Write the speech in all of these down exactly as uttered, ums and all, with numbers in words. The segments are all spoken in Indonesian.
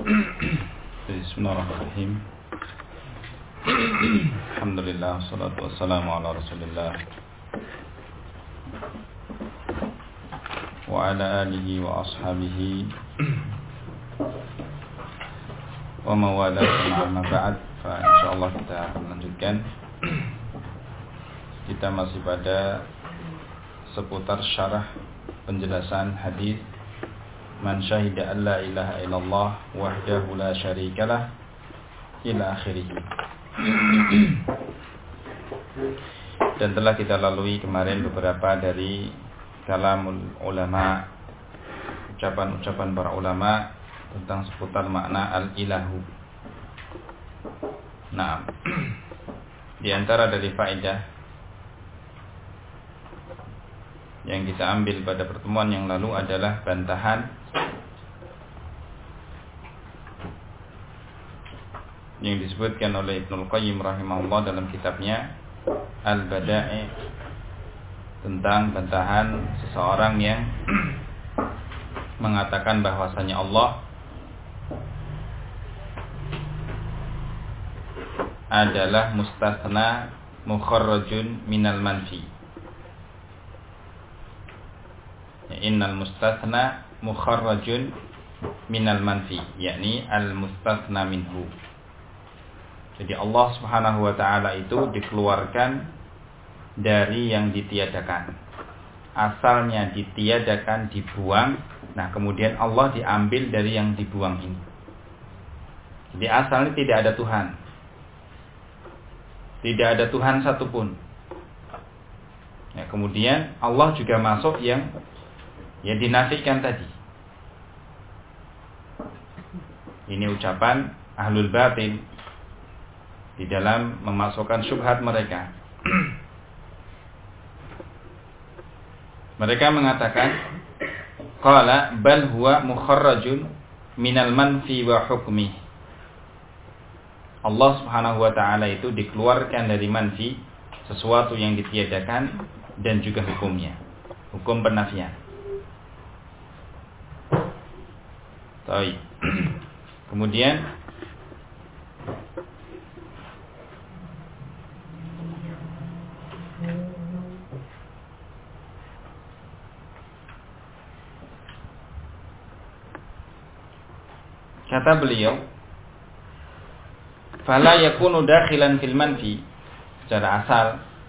Bismillahirrahmanirrahim. Alhamdulillah, wassalatu wassalamu ala Rasulillah wa ala alihi wa ashabihi wa mawala amma ba'd. Fa insyaallah kita melanjutkan. Kita masih pada seputar syarah penjelasan hadis Man syahida an la ilaha illallah wahdahu la syarikalah ila akhirih. Dan telah kita lalui kemarin beberapa dari kalamul ulama, ucapan-ucapan para ulama tentang seputar makna al-ilahu. Nah, di antara dari faedah yang kita ambil pada pertemuan yang lalu adalah bantahan yang disebutkan oleh Ibnul Qayyim rahimahullah dalam kitabnya Al-Bada'i tentang bantahan seseorang yang mengatakan bahwasanya Allah adalah mustatsna mukharrajun minal manfi. Innal mustatsna mukharrajun minal manfi, yakni al-mustatsna minhu. Jadi Allah Subhanahu wa taala itu dikeluarkan dari yang ditiadakan. Asalnya ditiadakan, dibuang. Nah, kemudian Allah diambil dari yang dibuang ini. Jadi asalnya tidak ada Tuhan. Tidak ada Tuhan satupun. Ya, kemudian Allah juga masuk yang yang dinafikan tadi. Ini ucapan ahlul batil di dalam memasukkan syubhat mereka. Mereka mengatakan qala bal huwa mukharrajun minal manfi wa hukmi. Allah Subhanahu wa taala itu dikeluarkan dari manfi, sesuatu yang ditiadakan, dan juga hukumnya, hukum penafian. Baik. Kemudian kata beliau, fala yakunu dakhilan fil manfi. Secara asal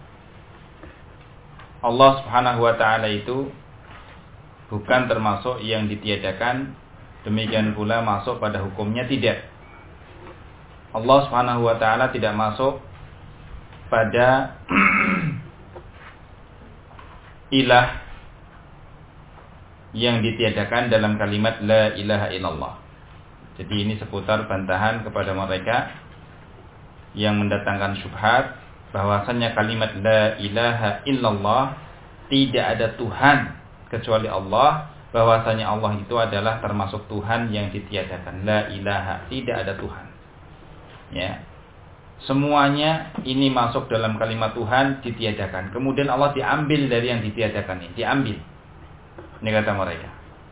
Allah Subhanahu wa taala itu bukan termasuk yang ditiadakan, demikian pula masuk pada hukumnya tidak. Allah Subhanahu wa taala tidak masuk pada ilah yang ditiadakan dalam kalimat la ilaha illallah. Jadi ini seputar bantahan kepada mereka yang mendatangkan syubhat bahwasannya kalimat la ilaha illallah, tidak ada Tuhan kecuali Allah, bahwasanya Allah itu adalah termasuk Tuhan yang ditiadakan. La ilaha, tidak ada Tuhan. Ya. Semuanya ini masuk dalam kalimat Tuhan ditiadakan. Kemudian Allah diambil dari yang ditiadakan ini, diambil. Ini kata mereka.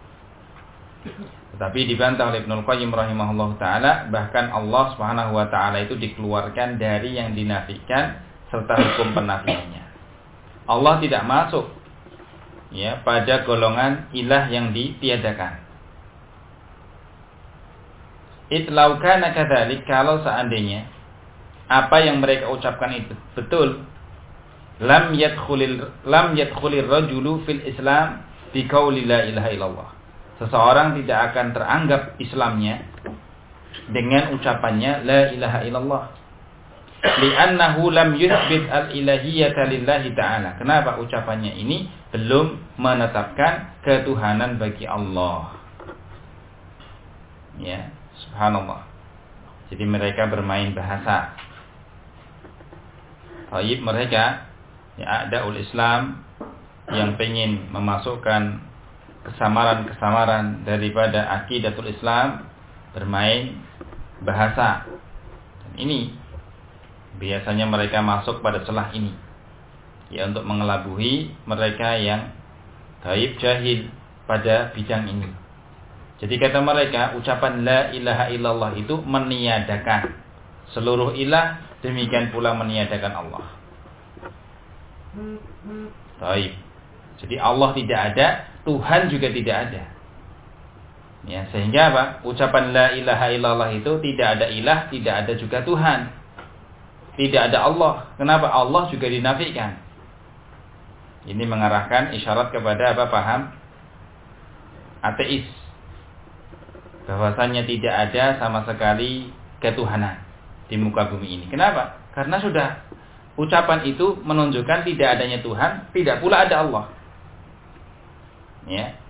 Tetapi dibantah oleh Ibnul Qayyim rahimahullah ta'ala, bahkan Allah subhanahu wa ta'ala itu dikeluarkan dari yang dinafikan serta hukum penafiannya. Allah tidak masuk ya pada golongan ilah yang ditiadakan. Itlau kana kadzalik, kalau seandainya apa yang mereka ucapkan itu betul, lam yadkhulil lam yadkhulir rajulu fil Islam bi qauli la ilaha illallah. Seseorang tidak akan teranggap Islamnya dengan ucapannya la ilaha illallah. Li'annahu lam yuthbit al-ilahiyyata lillahi ta'ala. Kenapa ucapannya ini belum menetapkan ketuhanan bagi Allah? Ya, subhanallah. Jadi mereka bermain bahasa. Taib mereka ya a'daul Islam yang pengen memasukkan kesamaran-kesamaran daripada akidatul Islam, bermain bahasa. Dan ini biasanya mereka masuk pada celah ini ya untuk mengelabuhi mereka yang gaib jahil pada bidang ini. Jadi kata mereka, ucapan la ilaha illallah itu meniadakan seluruh ilah, demikian pula meniadakan Allah. Baik. Jadi Allah tidak ada, Tuhan juga tidak ada. Ya, sehingga apa? Ucapan la ilaha illallah itu tidak ada ilah, tidak ada juga Tuhan. Tidak ada Allah. Kenapa? Allah juga dinafikan. Ini mengarahkan isyarat kepada apa? Paham? Ateis. Bahwasanya tidak ada sama sekali ketuhanan di muka bumi ini. Kenapa? Karena sudah ucapan itu menunjukkan tidak adanya Tuhan, tidak pula ada Allah. Ya.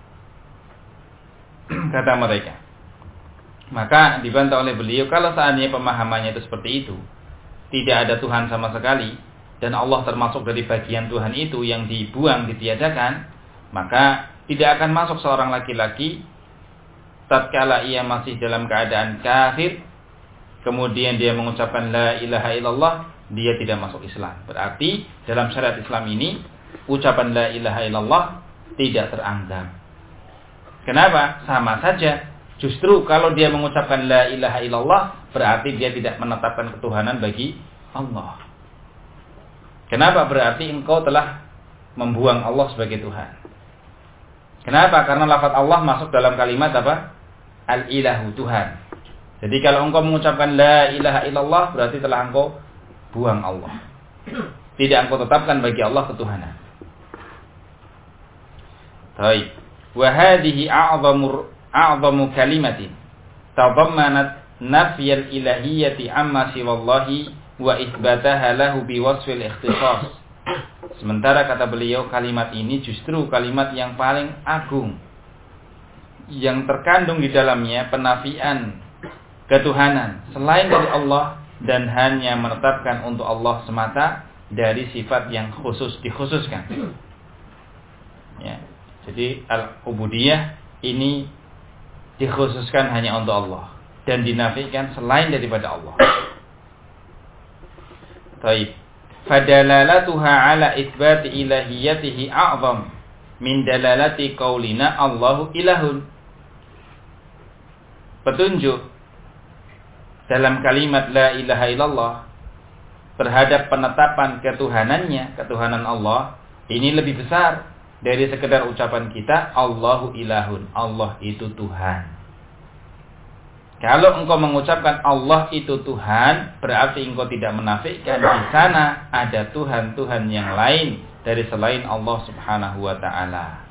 Kata mereka. Maka dibantah oleh beliau, kalau seandainya pemahamannya itu seperti itu, tidak ada Tuhan sama sekali, dan Allah termasuk dari bagian Tuhan itu yang dibuang, ditiadakan, maka tidak akan masuk seorang laki-laki tatkala ia masih dalam keadaan kafir, kemudian dia mengucapkan la ilaha illallah, dia tidak masuk Islam. Berarti dalam syariat Islam ini ucapan la ilaha illallah tidak teranggap. Kenapa? Sama saja. Justru kalau dia mengucapkan la ilaha illallah, berarti dia tidak menetapkan ketuhanan bagi Allah. Kenapa? Berarti engkau telah membuang Allah sebagai Tuhan. Kenapa? Karena lafaz Allah masuk dalam kalimat apa? Al-ilahu, Tuhan. Jadi kalau engkau mengucapkan la ilaha illallah, berarti telah engkau buang Allah. Tidak engkau tetapkan bagi Allah ketuhanan. Baik. Wa hadhihi a'zamu a'zamu kalimatin tadammanat nafyal ilahiyyati amma siwallahi wa itsbataha lahu biwasfil ikhtisas. Sementara kata beliau, kalimat ini justru kalimat yang paling agung, yang terkandung di dalamnya penafian ketuhanan selain dari Allah dan hanya menetapkan untuk Allah semata dari sifat yang khusus dikhususkan. Ya. Jadi al-ubudiyah ini dikhususkan hanya untuk Allah dan dinafikan selain daripada Allah. Baik. Fadalalatuha ala itsbati ilahiyatihi a'zam min dalalati qaulina Allahu ilahun. Petunjuk dalam kalimat la ilaha illallah terhadap penetapan ketuhanannya, ketuhanan Allah, ini lebih besar dari sekedar ucapan kita Allahu ilahun, Allah itu Tuhan. Kalau engkau mengucapkan Allah itu Tuhan, berarti engkau tidak menafikan di sana ada Tuhan-Tuhan yang lain dari selain Allah Subhanahu wa taala.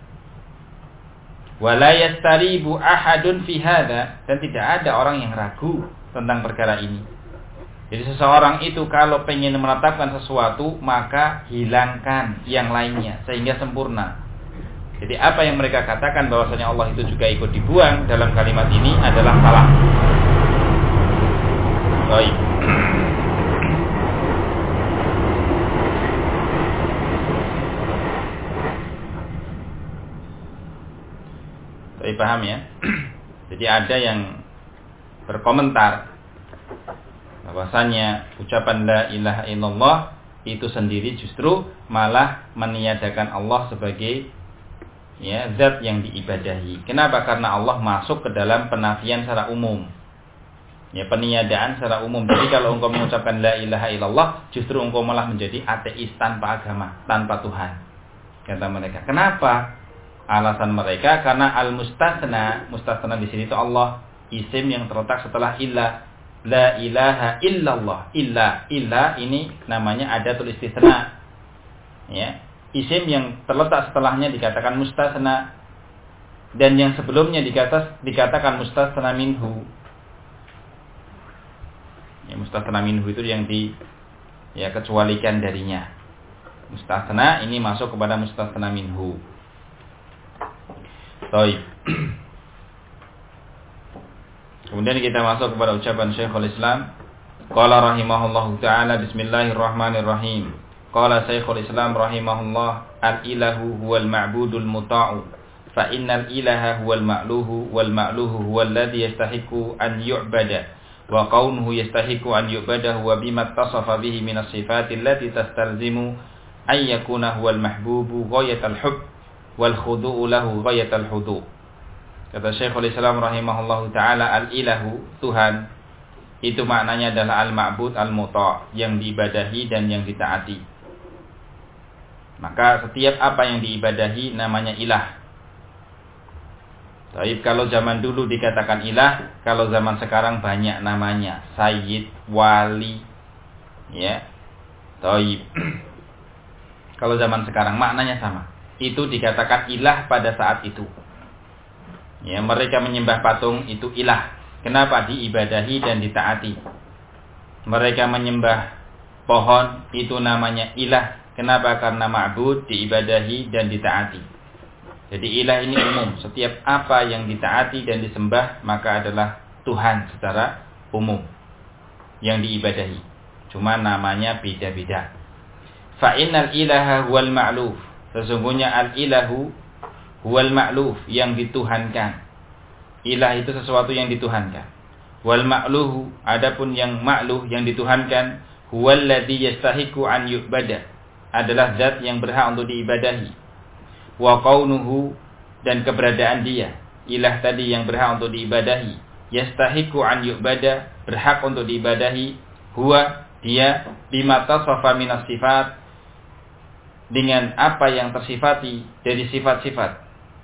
Wala yastaribu ahadun fi hadza, dan tidak ada orang yang ragu tentang perkara ini. Jadi seseorang itu kalau pengen menetapkan sesuatu, maka hilangkan yang lainnya sehingga sempurna. Jadi apa yang mereka katakan bahwasanya Allah itu juga ikut dibuang dalam kalimat ini adalah salah. Baik. Saya paham ya. Jadi ada yang berkomentar bahwasanya ucapan la ilaha illallah itu sendiri justru malah meniadakan Allah sebagai ya zat yang diibadahi. Kenapa? Karena Allah masuk ke dalam penafian secara umum. Ya, peniadaan secara umum. Jadi kalau engkau mengucapkan la ilaha illallah, justru engkau malah menjadi ateis tanpa agama, tanpa Tuhan. Kata mereka. Kenapa? Alasan mereka karena al-mustasna, mustasna di sini itu Allah, isim yang terletak setelah illah. La ilaha illallah. Illa, illa ini namanya adatul istisna. Ya. Isim yang terletak setelahnya dikatakan mustasna, dan yang sebelumnya dikata, dikatakan mustasna minhu. Ya, mustasna minhu itu yang di ya kecualikan darinya. Mustasna ini masuk kepada mustasna minhu. Baik. Kemudian kita masuk kepada ucapan Syekhul Islam. Qala rahimahullahu taala, bismillahirrahmanirrahim. Qala Syekhul Islam rahimahullah, al-ilahu huwal ma'budul muta'u, fa innal ilaha huwal ma'luhu, wal ma'luhu huwal ladzi yastahiqu an yu'bada, wa qawnuhu yastahiqu an yu'badahu wa bima ittasafa bihi min as-sifati allati tastalzimu ay yakuna huwal mahbubu ghayatal hubb wal khudu'u lahu ghayatal hudu'. Kata Syekhul Islam rahimahullahu taala, al-ilahu, Tuhan, itu maknanya adalah al-ma'bud al-muta', yang diibadahi dan yang ditaati. Maka setiap apa yang diibadahi namanya ilah. Tapi kalau zaman dulu dikatakan ilah, kalau zaman sekarang banyak namanya, sayyid, wali, ya. Taib. Kalau zaman sekarang maknanya sama. Itu dikatakan ilah pada saat itu. Ya, mereka menyembah patung itu ilah. Kenapa? Diibadahi dan ditaati. Mereka menyembah pohon itu namanya ilah. Kenapa? Karena ma'bud, diibadahi dan ditaati. Jadi ilah ini umum. Setiap apa yang ditaati dan disembah maka adalah Tuhan secara umum yang diibadahi. Cuma namanya beda-beda. Fa innal ilaha huwal ma'luf. Sesungguhnya al-ilahu huwal ma'luf, yang dituhankan. Ilah itu sesuatu yang dituhankan. Wal ma'luhu, adapun yang ma'luh, yang dituhankan, huwal ladzi yastahiqu an yu'bada, adalah zat yang berhak untuk diibadahi. Wa qaunuhu, dan keberadaan dia, ilah tadi yang berhak untuk diibadahi, yastahiqu an yu'bada, berhak untuk diibadahi, huwa, dia, bima tasafa minas sifat, dengan apa yang tersifati dari sifat-sifat,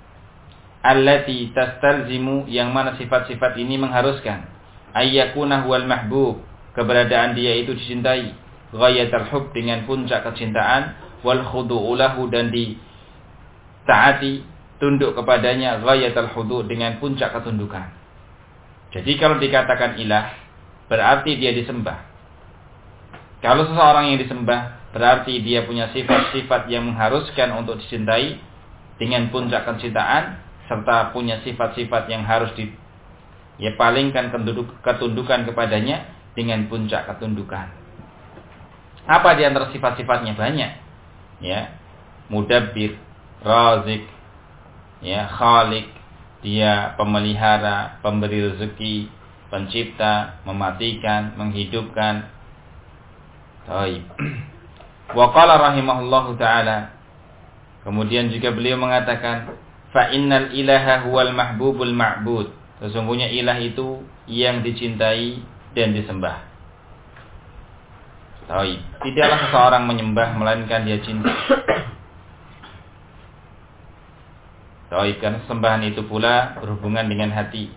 allati tastalzimu, yang mana sifat-sifat ini mengharuskan, ayyakuna huwal mahbub, keberadaan dia itu dicintai, ghayatul hub, dengan puncak kecintaan, wal khudu'u lahu, dan ditaati, tunduk kepadanya, ghayatul khudu', dengan puncak ketundukan. Jadi kalau dikatakan ilah, berarti dia disembah. Kalau seseorang yang disembah, berarti dia punya sifat-sifat yang mengharuskan untuk dicintai dengan puncak kecintaan, serta punya sifat-sifat yang harus di ya palingkan ketundukan kepadanya dengan puncak ketundukan. Apa di antara sifat-sifatnya? Banyak. Ya, mudabbir, razik, ya, khalik, dia pemelihara, pemberi rezeki, pencipta, mematikan, menghidupkan. Baik. Wa qala rahimahullahu taala, kemudian juga beliau mengatakan, fa innal ilaha huwal mahbubul ma'bud, sesungguhnya ilah itu yang dicintai dan disembah. Baik. Tidaklah seseorang menyembah melainkan dia cinta. Baik, karena sembahan itu pula berhubungan dengan hati.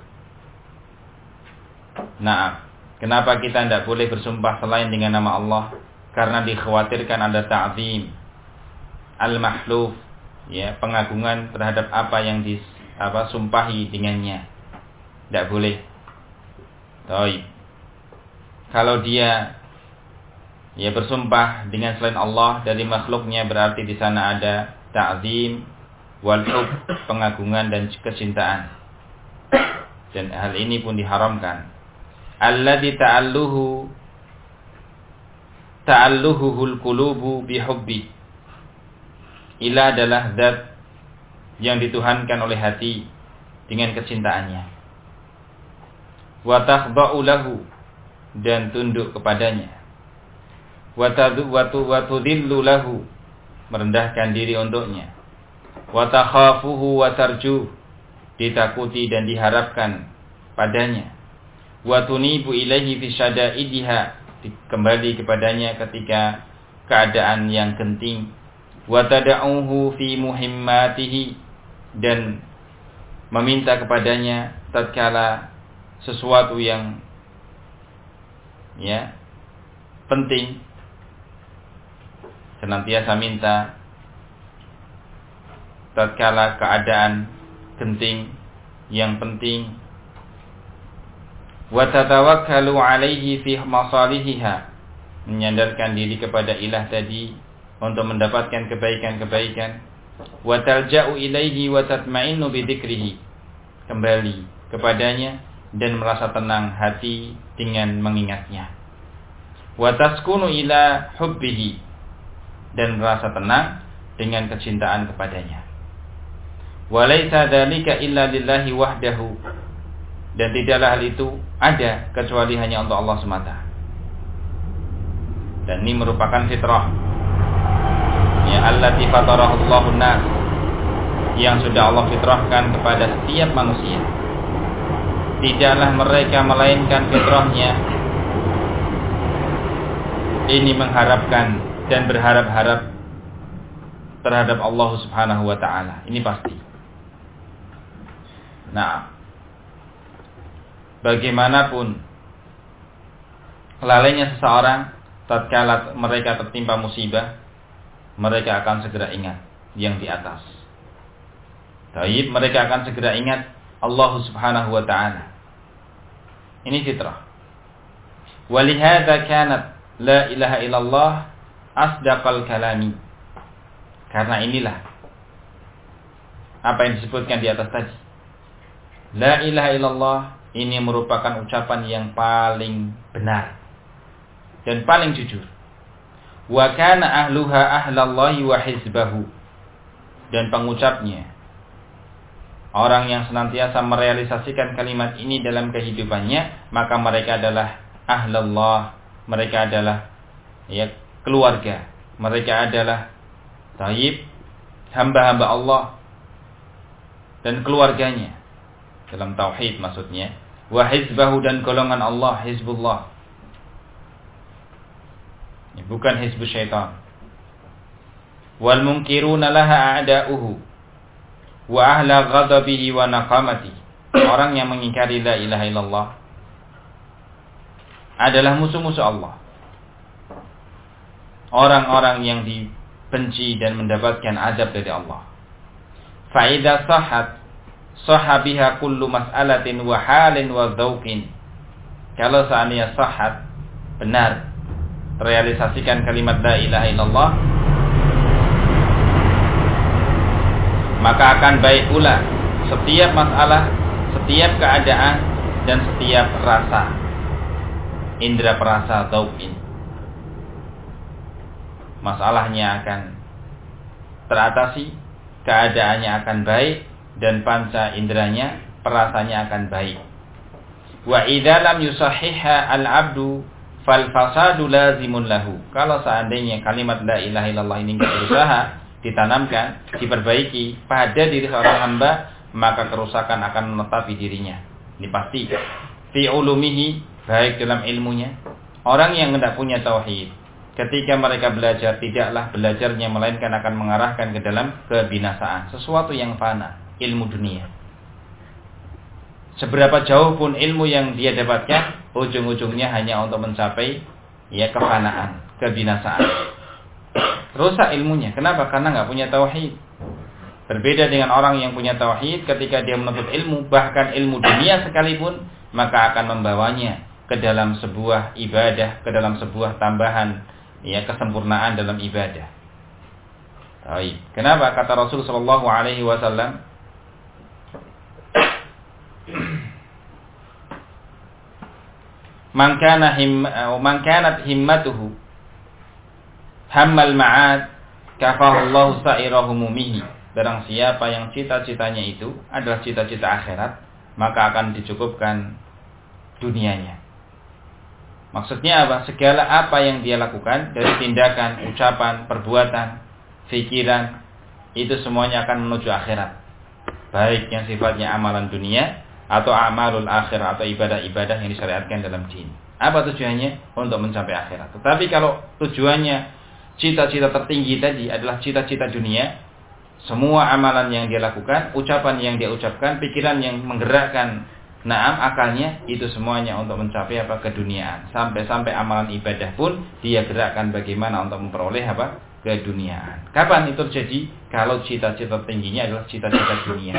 Nah, kenapa kita tidak boleh bersumpah selain dengan nama Allah? Karena dikhawatirkan ada ta'zim, al-mahluf, ya, pengagungan terhadap apa yang dis apa sumpahi dengannya. Tidak boleh. Baik. Kalau dia ya bersumpah dengan selain Allah dari makhluknya, berarti di sana ada ta'zim wal hub, pengagungan dan kecintaan. Dan hal ini pun diharamkan. Alladzi ta'alluhu ta'alluhuhul qulubu bihubbi. Ilah adalah zat yang dituhankan oleh hati dengan kecintaannya. Wa takhda'u lahu, dan tunduk kepadanya. Wa tadu wa tudillu lahu, merendahkan diri untuknya. Wa takhafuhu wa tarju, ditakuti dan diharapkan padanya. Wa tunibu ilaihi fi syada'idiha, kembali kepadanya ketika keadaan yang genting. Wa tad'uhu fi muhimmatihi, dan meminta kepadanya tatkala sesuatu yang ya penting, senantiasa minta tatkala keadaan genting yang penting. Wa tatawakkalu alaihi fi masalihiha, menyandarkan diri kepada ilah tadi untuk mendapatkan kebaikan-kebaikan. Wa talja'u ilaihi wa tatma'innu bi dzikrihi, kembali kepadanya dan merasa tenang hati dengan mengingatnya. Wa taskunu ila hubbihi, dan merasa tenang dengan kecintaan kepadanya. Wa laisa dzalika illa lillahi wahdahu, dan tidaklah hal itu ada kecuali hanya untuk Allah semata. Dan ini merupakan fitrah, ya, allati fatarahu Allahun nas, yang sudah Allah fitrahkan kepada setiap manusia. Tidaklah mereka melainkan fitrahnya ini mengharapkan dan berharap-harap terhadap Allah Subhanahu wa taala. Ini pasti. Nah, bagaimanapun lalainya seseorang tatkala mereka tertimpa musibah, mereka akan segera ingat yang di atas. Taib, mereka akan segera ingat Allah Subhanahu wa taala. Ini fitrah. Walihada kanat la ilaha illallah asdaqal kalami. Karena inilah apa yang disebutkan di atas tadi. La ilaha illallah ini merupakan ucapan yang paling benar dan paling jujur. Wa kana ahluha ahlallahi wa hizbahu. Dan pengucapnya, orang yang senantiasa merealisasikan kalimat ini dalam kehidupannya, maka mereka adalah ahlallah, mereka adalah ya keluarga, mereka adalah taib, hamba-hamba Allah dan keluarganya dalam tauhid maksudnya. Wa hizbahu dan golongan Allah, hizbullah, bukan hizbus syaitan. Wal munkiruna laha a'da'uhu wa ahla ghadabihi wa naqamati. Orang yang mengingkari la ilaha illallah adalah musuh-musuh Allah, orang-orang yang dibenci dan mendapatkan azab dari Allah. Fa idza sahhat sahabiha kullu mas'alatin wa halin wa dzauqin. Kalau seandainya sahhat, benar, terrealisasikan kalimat la ilaha illallah, maka akan baik pula setiap masalah, setiap keadaan, dan setiap rasa. Indra perasa dzauqin. Masalahnya akan teratasi, keadaannya akan baik, dan panca indranya, perasanya akan baik. Wa idza lam yusahhiha al-'abdu fal fasadu lazimun lahu. Kalau seandainya kalimat la ilaha illallah ini enggak berusaha ditanamkan, diperbaiki pada diri seorang hamba, maka kerusakan akan menetapi dirinya. Ini pasti. Fi ulumihi, baik dalam ilmunya. Orang yang tidak punya tauhid, ketika mereka belajar, tidaklah belajarnya melainkan akan mengarahkan ke dalam kebinasaan, sesuatu yang fana, ilmu dunia. Seberapa jauh pun ilmu yang dia dapatkan, ujung-ujungnya hanya untuk mencapai ya kefanaan, kebinasaan. Rusak ilmunya. Kenapa? Karena nggak punya tauhid. Berbeda dengan orang yang punya tauhid, ketika dia menuntut ilmu, bahkan ilmu dunia sekalipun, maka akan membawanya ke dalam sebuah ibadah, ke dalam sebuah tambahan ya kesempurnaan dalam ibadah. Baik. Kenapa? Kata Rasul sallallahu alaihi wasallam, Man kana him man kanat himmatuhu hammal ma'ad kafahullahu sa'ira humumihi. Barang siapa yang cita-citanya itu adalah cita-cita akhirat, maka akan dicukupkan dunianya. Maksudnya apa? Segala apa yang dia lakukan dari tindakan, ucapan, perbuatan, pikiran, itu semuanya akan menuju akhirat. Baik yang sifatnya amalan dunia atau amalul akhirah, atau ibadah-ibadah yang disyariatkan dalam din. Apa tujuannya? Untuk mencapai akhirat. Tetapi kalau tujuannya cita-cita tertinggi tadi adalah cita-cita dunia, semua amalan yang dia lakukan, ucapan yang dia ucapkan, pikiran yang menggerakkan naam akalnya, itu semuanya untuk mencapai apa? Keduniaan. Sampai-sampai amalan ibadah pun dia gerakkan bagaimana untuk memperoleh apa? Keduniaan. Kapan itu terjadi? Kalau cita-cita tingginya adalah cita-cita dunia.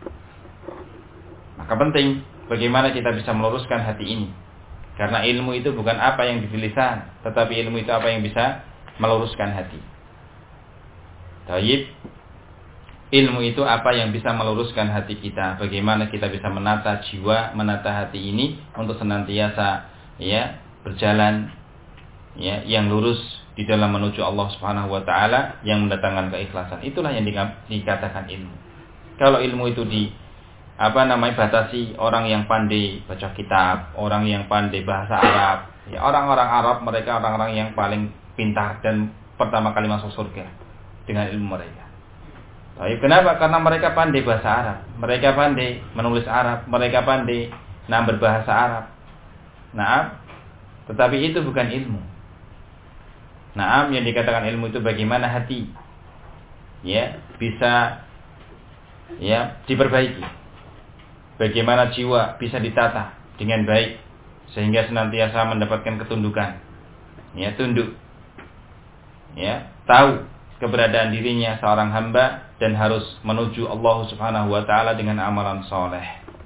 Maka penting bagaimana kita bisa meluruskan hati ini. Karena ilmu itu bukan apa yang di lisan, tetapi ilmu itu apa yang bisa meluruskan hati. Taib. Ilmu itu apa yang bisa meluruskan hati kita. Bagaimana kita bisa menata jiwa, menata hati ini untuk senantiasa ya berjalan ya yang lurus di dalam menuju Allah Subhanahu wa taala yang mendatangkan keikhlasan. Itulah yang dikatakan ilmu. Kalau ilmu itu di apa namanya batasi orang yang pandai baca kitab, orang yang pandai bahasa Arab, ya orang-orang Arab mereka orang-orang yang paling pintar dan pertama kali masuk surga dengan ilmu mereka. Tapi kenapa? Karena mereka pandai bahasa Arab, mereka pandai menulis Arab, mereka pandai nah berbahasa Arab. Nah, tetapi itu bukan ilmu. Nah, yang dikatakan ilmu itu bagaimana hati, ya, bisa, ya, diperbaiki. Bagaimana jiwa bisa ditata dengan baik sehingga senantiasa mendapatkan ketundukan, ya, tunduk, ya, tahu keberadaan dirinya seorang hamba dan harus menuju Allah Subhanahu wa taala dengan amalan soleh.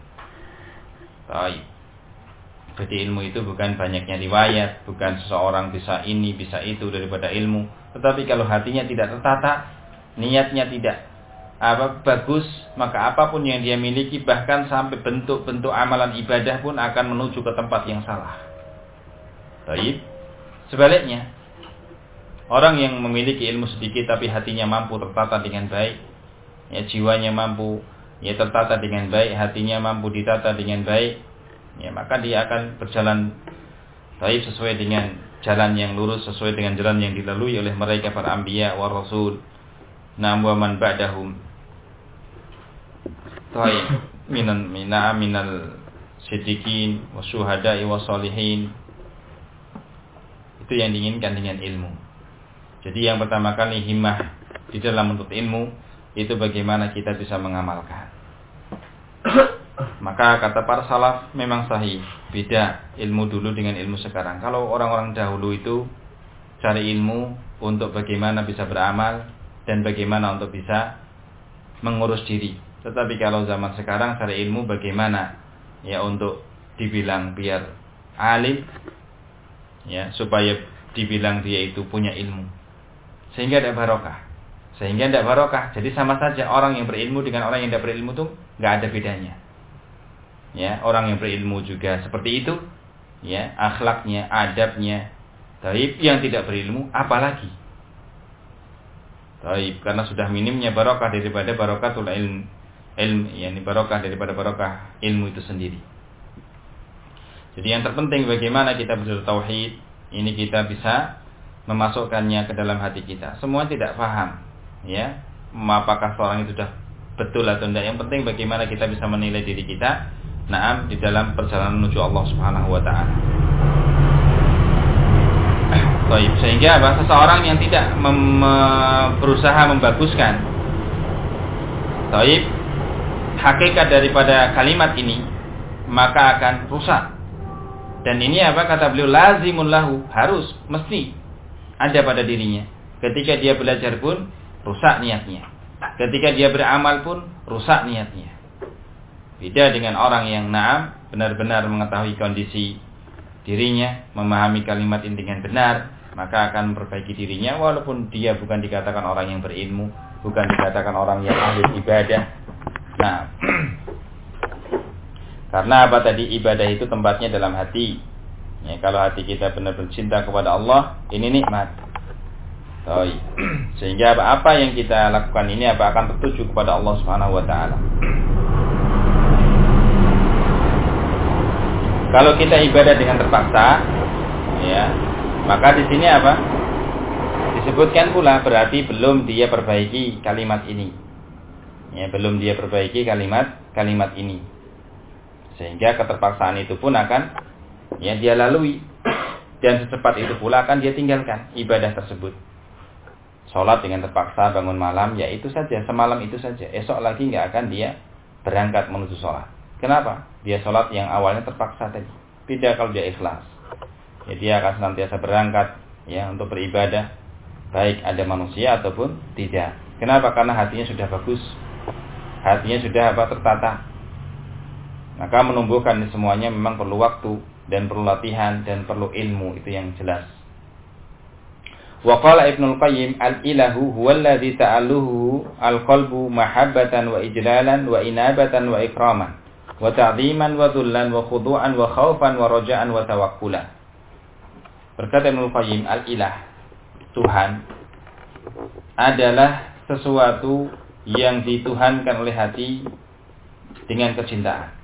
Baik. Jadi ilmu itu bukan banyaknya riwayat, bukan seseorang bisa ini, bisa itu daripada ilmu. Tetapi kalau hatinya tidak tertata, niatnya tidak apa bagus, maka apapun yang dia miliki, bahkan sampai bentuk-bentuk amalan ibadah pun akan menuju ke tempat yang salah. Baik. Sebaliknya, orang yang memiliki ilmu sedikit tapi hatinya mampu tertata dengan baik, ya, jiwanya mampu, ya, tertata dengan baik, hatinya mampu ditata dengan baik, ya, maka dia akan berjalan baik sesuai dengan jalan yang lurus, sesuai dengan jalan yang dilalui oleh mereka para anbiya wa rasul, nam wa man ba'dahum. Baik, minan mina minal siddiqin wa syuhada'i wa sholihin. Itu yang diinginkan dengan ilmu. Jadi yang pertama kali himmah di dalam menuntut ilmu itu bagaimana kita bisa mengamalkan. Maka kata para salaf memang sahih, beda ilmu dulu dengan ilmu sekarang. Kalau orang-orang dahulu itu cari ilmu untuk bagaimana bisa beramal dan bagaimana untuk bisa mengurus diri. Tetapi kalau zaman sekarang cari ilmu bagaimana, ya, untuk dibilang biar alim, ya, supaya dibilang dia itu punya ilmu, sehingga tidak barokah, sehingga tidak barokah. Jadi sama saja orang yang berilmu dengan orang yang tidak berilmu tuh nggak ada bedanya. Ya, orang yang berilmu juga seperti itu, ya, akhlaknya, adabnya. Tapi yang tidak berilmu apalagi. Tapi karena sudah minimnya barokah daripada barokatul ilm, ilm, yakni barokah daripada barokah ilmu itu sendiri. Jadi yang terpenting bagaimana kita bertauhid, ini kita bisa memasukkannya ke dalam hati kita. Semua tidak paham, ya, apakah seorang itu sudah betul atau tidak. Yang penting bagaimana kita bisa menilai diri kita, naam, di dalam perjalanan menuju Allah Subhanahu wa taala. Baik, sehingga apa? Seseorang yang tidak mem- berusaha membaguskan baik hakikat daripada kalimat ini, maka akan rusak. Dan ini apa kata beliau, lazimun lahu, harus, mesti ada pada dirinya. Ketika dia belajar pun rusak niatnya. Ketika dia beramal pun rusak niatnya. Beda dengan orang yang naam benar-benar mengetahui kondisi dirinya, memahami kalimat ini dengan benar, maka akan memperbaiki dirinya walaupun dia bukan dikatakan orang yang berilmu, bukan dikatakan orang yang ahli ibadah. Nah, karena apa tadi, ibadah itu tempatnya dalam hati. Ya, kalau hati kita benar-benar cinta kepada Allah, ini nikmat. Oh, sehingga apa, apa yang kita lakukan ini apa akan tertuju kepada Allah Subhanahu wa taala. Kalau kita ibadah dengan terpaksa, ya, maka di sini apa? Disebutkan pula berarti belum dia perbaiki kalimat ini. Ya, belum dia perbaiki kalimat kalimat ini. Sehingga keterpaksaan itu pun akan, ya, dia lalui, dan secepat itu pula akan dia tinggalkan ibadah tersebut. Sholat dengan terpaksa, bangun malam, ya itu saja, semalam itu saja. Esok lagi nggak akan dia berangkat menuju sholat. Kenapa? Dia sholat yang awalnya terpaksa tadi. Beda kalau dia ikhlas. Ya, dia akan senantiasa berangkat, ya, untuk beribadah, baik ada manusia ataupun tidak. Kenapa? Karena hatinya sudah bagus, hatinya sudah apa tertata. Maka menumbuhkan semuanya memang perlu waktu dan perlu latihan dan perlu ilmu, itu yang jelas. Wa qala Ibnu Qayyim al-ilahu huwa alladhi ta'alluhu al-qalbu mahabbatan wa ijlalan wa inabatan wa ikraman wa ta'dhiman wa dhullan wa khudu'an wa khaufan wa raja'an wa tawakkulan. Berkata Ibnu Qayyim, al-ilah, Tuhan, adalah sesuatu yang dituhankan oleh hati dengan kecintaan,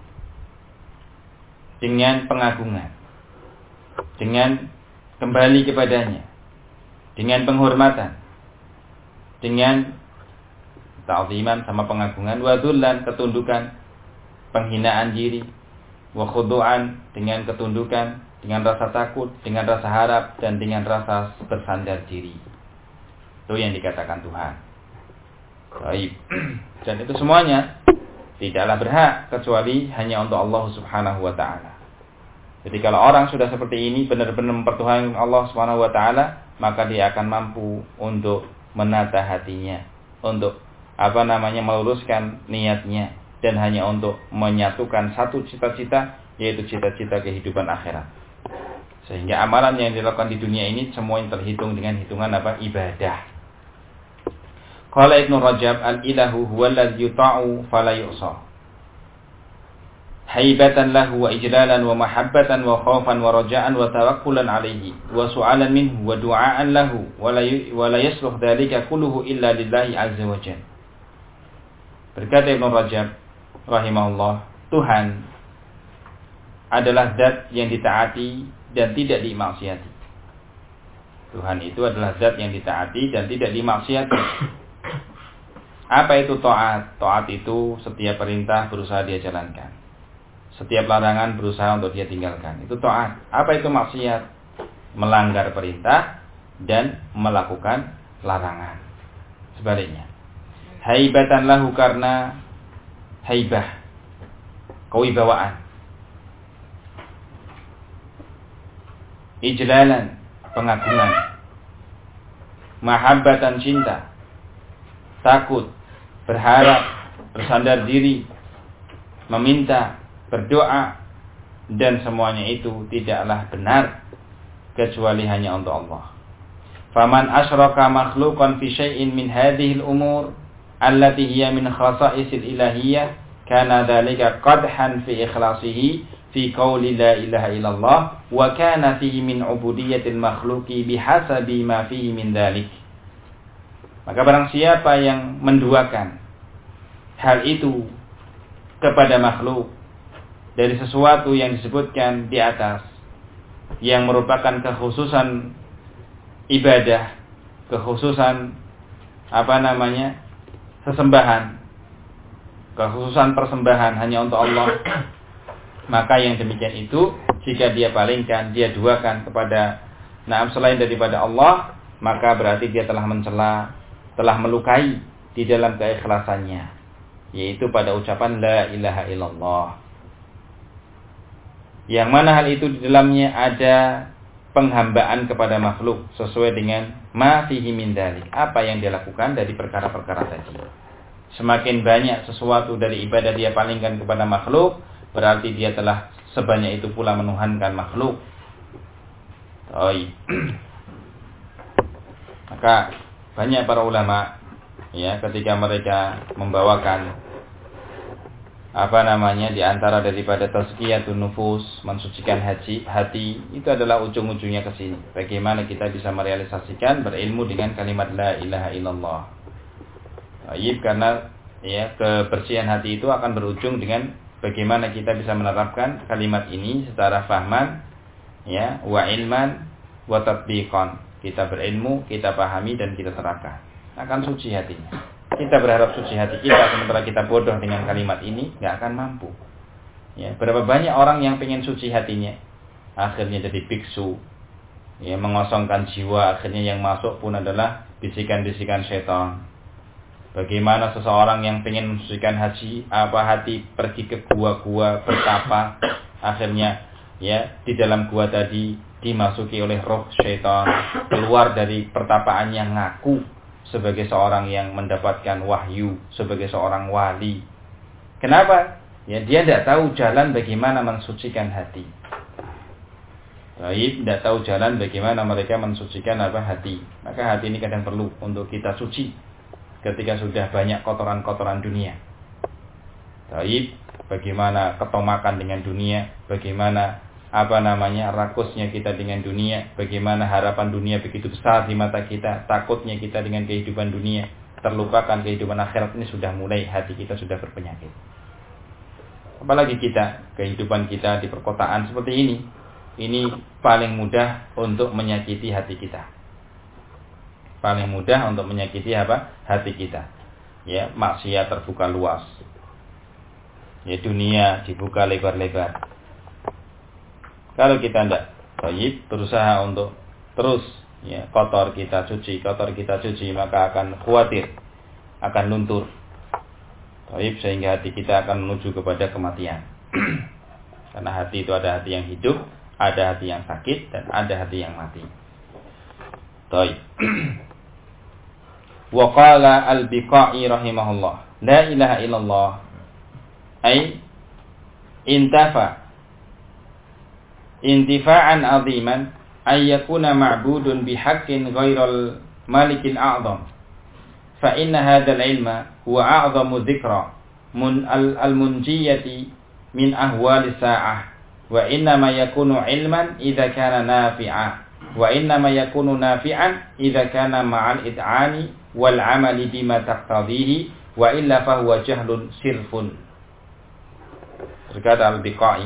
dengan pengagungan, dengan kembali kepadanya, dengan penghormatan, dengan ta'ziman sama pengagungan, wa dzullan ketundukan, penghinaan diri, wa khudu'an dengan ketundukan, dengan rasa takut, dengan rasa harap, dan dengan rasa bersandar diri. Itu yang dikatakan Tuhan. Baik. Dan itu semuanya tidaklah berhak kecuali hanya untuk Allah Subhanahu wa taala. Jadi kalau orang sudah seperti ini benar-benar mempertuhankan Allah Subhanahu wa taala, maka dia akan mampu untuk menata hatinya, untuk apa namanya meluruskan niatnya, dan hanya untuk menyatukan satu cita-cita, yaitu cita-cita kehidupan akhirat. Sehingga amalan yang dilakukan di dunia ini semuanya terhitung dengan hitungan apa? Ibadah. Qala Ibnu Rajab, al-ilahu huwa alladhi yuta'u fala yu'sa. Haibatan lahu wa ijlalan wa mahabbatan wa khawfan wa raja'an wa tawakkulan alaihi wa su'alan minhu wa du'aan lahu wa la yasluh dhalika kulluhu illa lillahi azza wa jalla. Berkata Ibnu Rajab rahimahullah, Tuhan adalah zat yang ditaati dan tidak dimaksiati. Tuhan itu adalah zat yang ditaati dan tidak dimaksiati. Apa itu taat? Taat itu setiap perintah berusaha dia jalankan, setiap larangan berusaha untuk dia tinggalkan. Itu taat. Apa itu maksiat? Melanggar perintah dan melakukan larangan. Sebaliknya, haibatan lahu karena haibah, kewibawaan. Ijlalan, pengagungan. Mahabbatan, cinta. Takut, berharap, bersandar diri, meminta, berdoa, dan semuanya itu tidaklah benar kecuali hanya untuk Allah. Faman asyraka makhluqan fi syai'in min hadhihi al-umur allati hiya min khasa'isil ilahiyyah kana dzalika qadhan fi ikhlasihi fi qauli la ilaha illallah wa kana fihi min ubudiyyatil makhluqi bihasabi ma fihi min dzalik. Maka barang siapa yang menduakan hal itu kepada makhluk dari sesuatu yang disebutkan di atas, yang merupakan kekhususan ibadah, kekhususan apa namanya sesembahan, kekhususan persembahan hanya untuk Allah, maka yang demikian itu jika dia palingkan, dia duakan kepada naam selain daripada Allah, maka berarti dia telah mencela, telah melukai di dalam keikhlasannya, yaitu pada ucapan la ilaha illallah, yang mana hal itu di dalamnya ada penghambaan kepada makhluk sesuai dengan ma fihi min dzalik, apa yang dia lakukan dari perkara-perkara tadi. Semakin banyak sesuatu dari ibadah dia palingkan kepada makhluk, berarti dia telah sebanyak itu pula menuhankan makhluk. Baik. Maka banyak para ulama ya ketika mereka membawakan apa namanya di antara daripada tazkiyatun nufus, mensucikan hati, hati itu adalah ujung-ujungnya ke sini. Bagaimana kita bisa merealisasikan berilmu dengan kalimat la ilaha illallah. Baik, karena ya kebersihan hati itu akan berujung dengan bagaimana kita bisa menerapkan kalimat ini secara fahman ya wa ilman wa tatbiqan. Kita berilmu, kita pahami dan kita terapkan. Akan suci hatinya. Kita berharap suci hati kita, sementara kita bodoh dengan kalimat ini, nggak akan mampu. Ya, berapa banyak orang yang pengen suci hatinya, akhirnya jadi biksu, ya, mengosongkan jiwa, akhirnya yang masuk pun adalah bisikan-bisikan setan. Bagaimana seseorang yang pengen mensucikan hati, apa hati pergi ke gua-gua bertapa, akhirnya ya di dalam gua tadi dimasuki oleh roh setan, keluar dari pertapaannya ngaku sebagai seorang yang mendapatkan wahyu, sebagai seorang wali. Kenapa? Ya dia tidak tahu jalan bagaimana mensucikan hati. Baik, tidak tahu jalan bagaimana mereka mensucikan apa hati. Maka hati ini kadang perlu untuk kita suci ketika sudah banyak kotoran-kotoran dunia. Baik, bagaimana ketomakan dengan dunia, bagaimana apa namanya rakusnya kita dengan dunia, bagaimana harapan dunia begitu besar di mata kita, takutnya kita dengan kehidupan dunia, terlupakan kehidupan akhirat. Ini sudah mulai hati kita sudah berpenyakit. Apalagi kita, kehidupan kita di perkotaan seperti ini, ini paling mudah untuk menyakiti hati kita. Paling mudah untuk menyakiti apa? Hati kita. ya maksiat terbuka luas. Ya dunia dibuka lebar-lebar. Kalau kita tidak baik, berusaha untuk terus ya kotor kita cuci, kotor kita cuci, maka akan khawatir, akan luntur. Baik, sehingga hati kita akan menuju kepada kematian. Karena hati itu ada hati yang hidup, ada hati yang sakit, dan ada hati yang mati. Baik. Wa qala al-Biqai rahimahullah, la ilaha illallah ay intafa intifa'an 'aziman ay yakuna ma'budun bihaqqin ghairal malikil a'zam fa inna hadzal ilma huwa a'zamu dzikra mun al-munjiyati min ahwalis sa'ah wa inna ma yakunu ilman idza kana nafi'a wa inna ma yakunu nafi'an idza kana ma'al id'ani wal 'amali bima taqtadhihi wa illa fa huwa jahlun sirfun. Berkata Al-Biqai,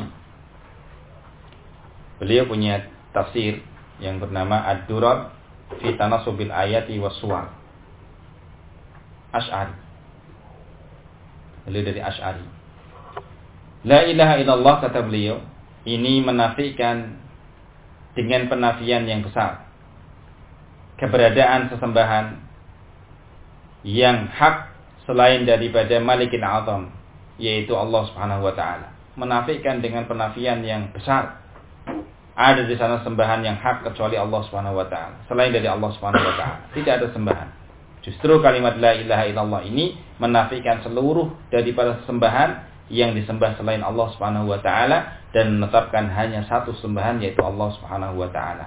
beliau punya tafsir yang bernama Ad-Durar fi Tanasubil Ayati was Suwar. Asy'ari. Beliau dari Asy'ari. La ilaha illallah, kata beliau, ini menafikan dengan penafian yang besar keberadaan sesembahan yang hak selain daripada Malikil Azam, yaitu Allah Subhanahu wa taala. Menafikan dengan penafian yang besar. Ada di sana sembahan yang hak kecuali Allah Subhanahu wa taala. Selain dari Allah Subhanahu wa taala tidak ada sembahan. Justru kalimat la ilaha illallah ini menafikan seluruh daripada sembahan yang disembah selain Allah Subhanahu wa taala dan menetapkan hanya satu sembahan, yaitu Allah Subhanahu wa taala.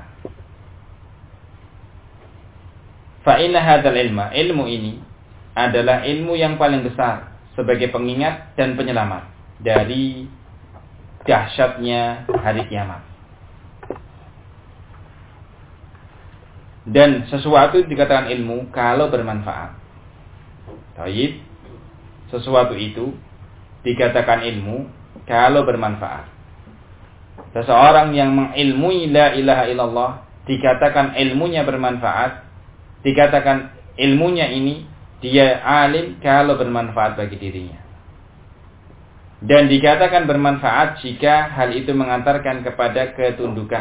Fa inna hadzal ilma, ilmu ini adalah ilmu yang paling besar sebagai pengingat dan penyelamat dari dahsyatnya hari kiamat. Dan sesuatu dikatakan ilmu kalau bermanfaat. Taib, sesuatu itu dikatakan ilmu kalau bermanfaat. Seseorang yang mengilmui la ilaha illallah dikatakan ilmunya bermanfaat. Dikatakan ilmunya ini dia alim kalau bermanfaat bagi dirinya. Dan dikatakan bermanfaat jika hal itu mengantarkan kepada ketundukan.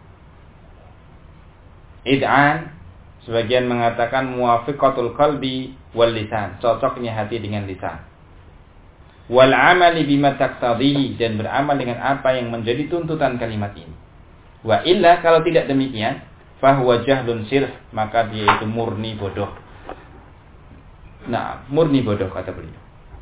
Id'an, sebagian mengatakan muwafiqatul qalbi wal lisan, cocoknya hati dengan lisan. Wal amali bima taqtadhihi, dan beramal dengan apa yang menjadi tuntutan kalimat ini. Wa illa, kalau tidak demikian, fahuwa jahlun sirf, maka dia itu murni bodoh. Nah, murni bodoh, kata beliau.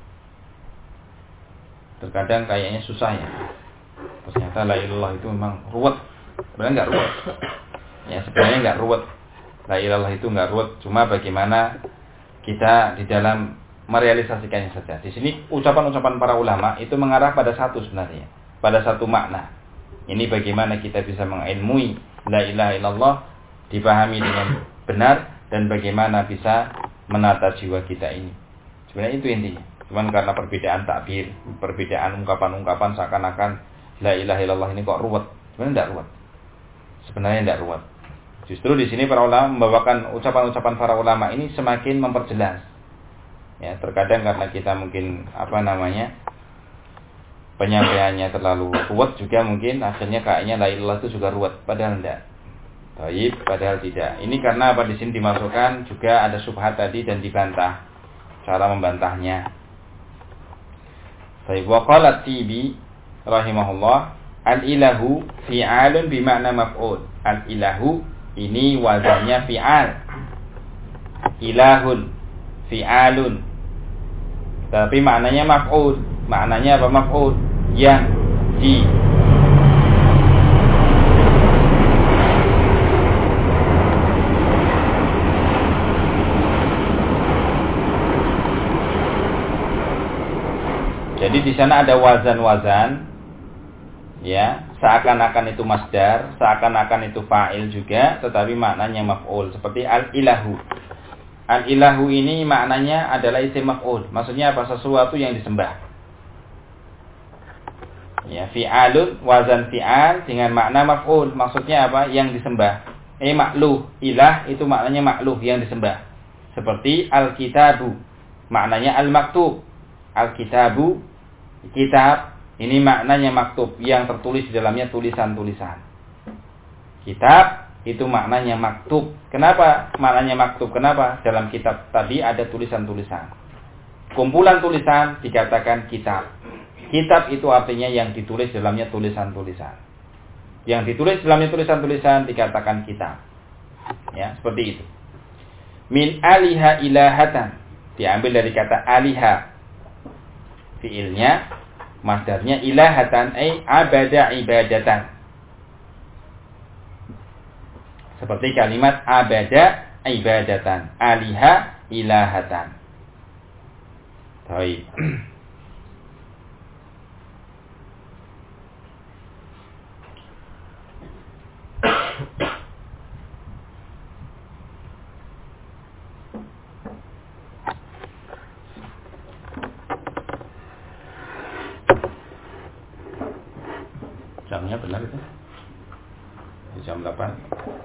Terkadang kayaknya susah ya. Ternyata la ilallah itu memang ruwet. Sebenarnya enggak ruwet. Ya, sebenarnya enggak ruwet. La ilallah itu enggak ruwet, cuma bagaimana kita di dalam merealisasikannya saja. Di sini ucapan-ucapan para ulama itu mengarah pada satu sebenarnya, pada satu makna. Ini bagaimana kita bisa mengilmui la ilaha illallah, dipahami dengan benar, dan bagaimana bisa menata jiwa kita ini. Sebenarnya itu intinya. Cuman karena perbedaan takbir, perbedaan ungkapan-ungkapan seakan-akan la ilaha illallah ini kok ruwet. Sebenarnya tidak ruwet. Sebenarnya tidak ruwet. Justru di sini para ulama membawakan ucapan-ucapan para ulama ini semakin memperjelas. Ya, terkadang karena kita mungkin apa namanya penyampaiannya terlalu ruwet juga, mungkin akhirnya kayaknya la ilallah itu juga ruwet, padahal tidak. Baik, padahal tidak. Ini karena apa, di sini dimasukkan juga ada syubhat tadi dan dibantah. Cara membantahnya. Baik, wa qala Tibi rahimahullah, al-ilahu fi'alun bimakna maf'ul. Al-ilahu ini wazannya fi'al. Ilahun, fi'alun. Tapi maknanya maf'ul. Maknanya apa maf'ul? Yang di Jadi di sana ada wazan-wazan, ya, seakan-akan itu masdar, seakan-akan itu fa'il juga, tetapi maknanya maf'ul. Seperti al-ilahu. Al-ilahu ini maknanya adalah isim maf'ul. Maksudnya apa? Sesuatu yang disembah. Ya, fi'alun, wazan fi'al dengan makna maf'ul. Maksudnya apa? Yang disembah. Eh, makluh. Ilah itu maknanya makluh, yang disembah. Seperti al-kitabu. maknanya al-maktub. Al-kitabu, kitab, ini maknanya maktub, yang tertulis di dalamnya tulisan-tulisan. Kitab itu maknanya maktub. Kenapa maknanya maktub? Kenapa? Dalam kitab tadi ada tulisan-tulisan. Kumpulan tulisan dikatakan kitab. Kitab itu artinya yang ditulis dalamnya tulisan-tulisan. Yang ditulis dalamnya tulisan-tulisan dikatakan kitab. Ya, seperti itu. Min aliha ilahatan, diambil dari kata aliha. Fiilnya, masdarnya ilahatan, ay abada ibadatan. Seperti kalimat abada ibadatan, aliha ilahatan. Baik. Jamnya benar itu? Jam delapan.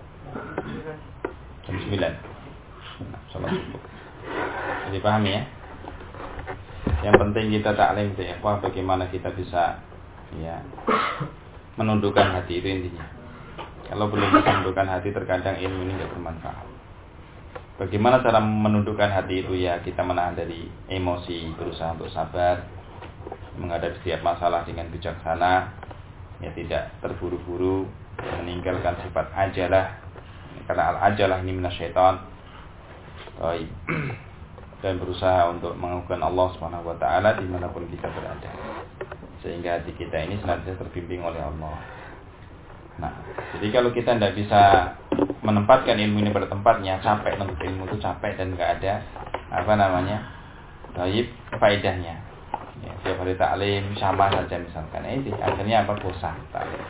Jam sembilan. Salat subuh. Jadi paham ya? Yang penting kita taklim itu ya, apa bagaimana kita bisa ya menundukkan hati, itu intinya. Kalau belum bisa menundukkan hati, terkadang ilmu ini tidak bermanfaat. Bagaimana cara menundukkan hati itu ya, kita menahan dari emosi, berusaha untuk sabar, menghadapi setiap masalah dengan bijaksana, ya tidak terburu-buru, meninggalkan sifat ajalah, karena al-ajalah ini minasyaitan. Baik. Dan berusaha untuk mengagungkan Allah Subhanahu wa taala dimanapun kita berada, sehingga hati kita ini senantiasa terbimbing oleh Allah. Nah, jadi kalau kita tidak bisa menempatkan ilmu ini pada tempatnya, capek nuntut ilmu itu capek dan nggak ada apa namanya baik faedahnya. Ya, tiap hari taklim sama saja misalkan, ini akhirnya apa, bosan taklim,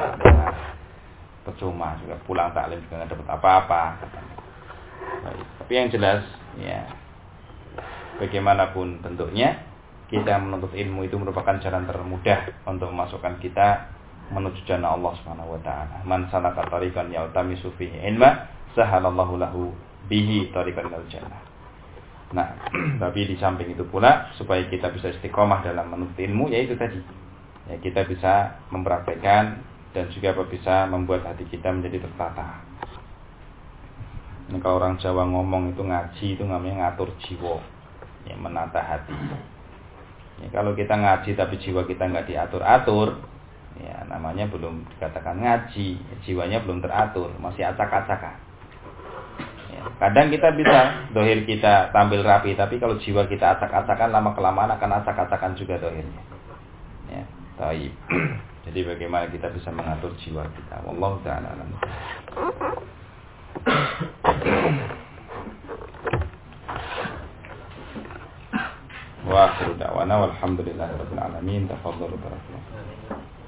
percuma juga pulang taklim juga nggak dapat apa-apa. Baik. Tapi yang jelas ya, bagaimanapun bentuknya, kita menuntut ilmu itu merupakan jalan termudah untuk memasukkan kita menuju jannah Allah Subhanahu wa taala. Man salaka tariqan yaltamisu fihi ilma, sahalallahu lahu bihi tariqan ilal jannah. Nah, tapi di samping itu pula, supaya kita bisa istiqomah dalam menuntut ilmu, yaitu tadi, ya kita bisa mempraktekkan dan juga bisa membuat hati kita menjadi tertata. Ini kalau orang Jawa ngomong itu ngaji, itu namanya ngatur jiwa, ya menata hati. Ya, kalau kita ngaji tapi jiwa kita nggak diatur-atur, ya namanya belum dikatakan ngaji, ya, jiwanya belum teratur, masih acak-acakan. Ya, kadang kita bisa dohir kita tampil rapi, tapi kalau jiwa kita acak-acakan, lama kelamaan akan acak-acakan juga dohirnya. Ya, taib. Jadi bagaimana kita bisa mengatur jiwa kita? Wallahu ta'ala alam. Wa akhiru da'wana walhamdulillahi rabbil alamin. Tafadhalu barakallahu.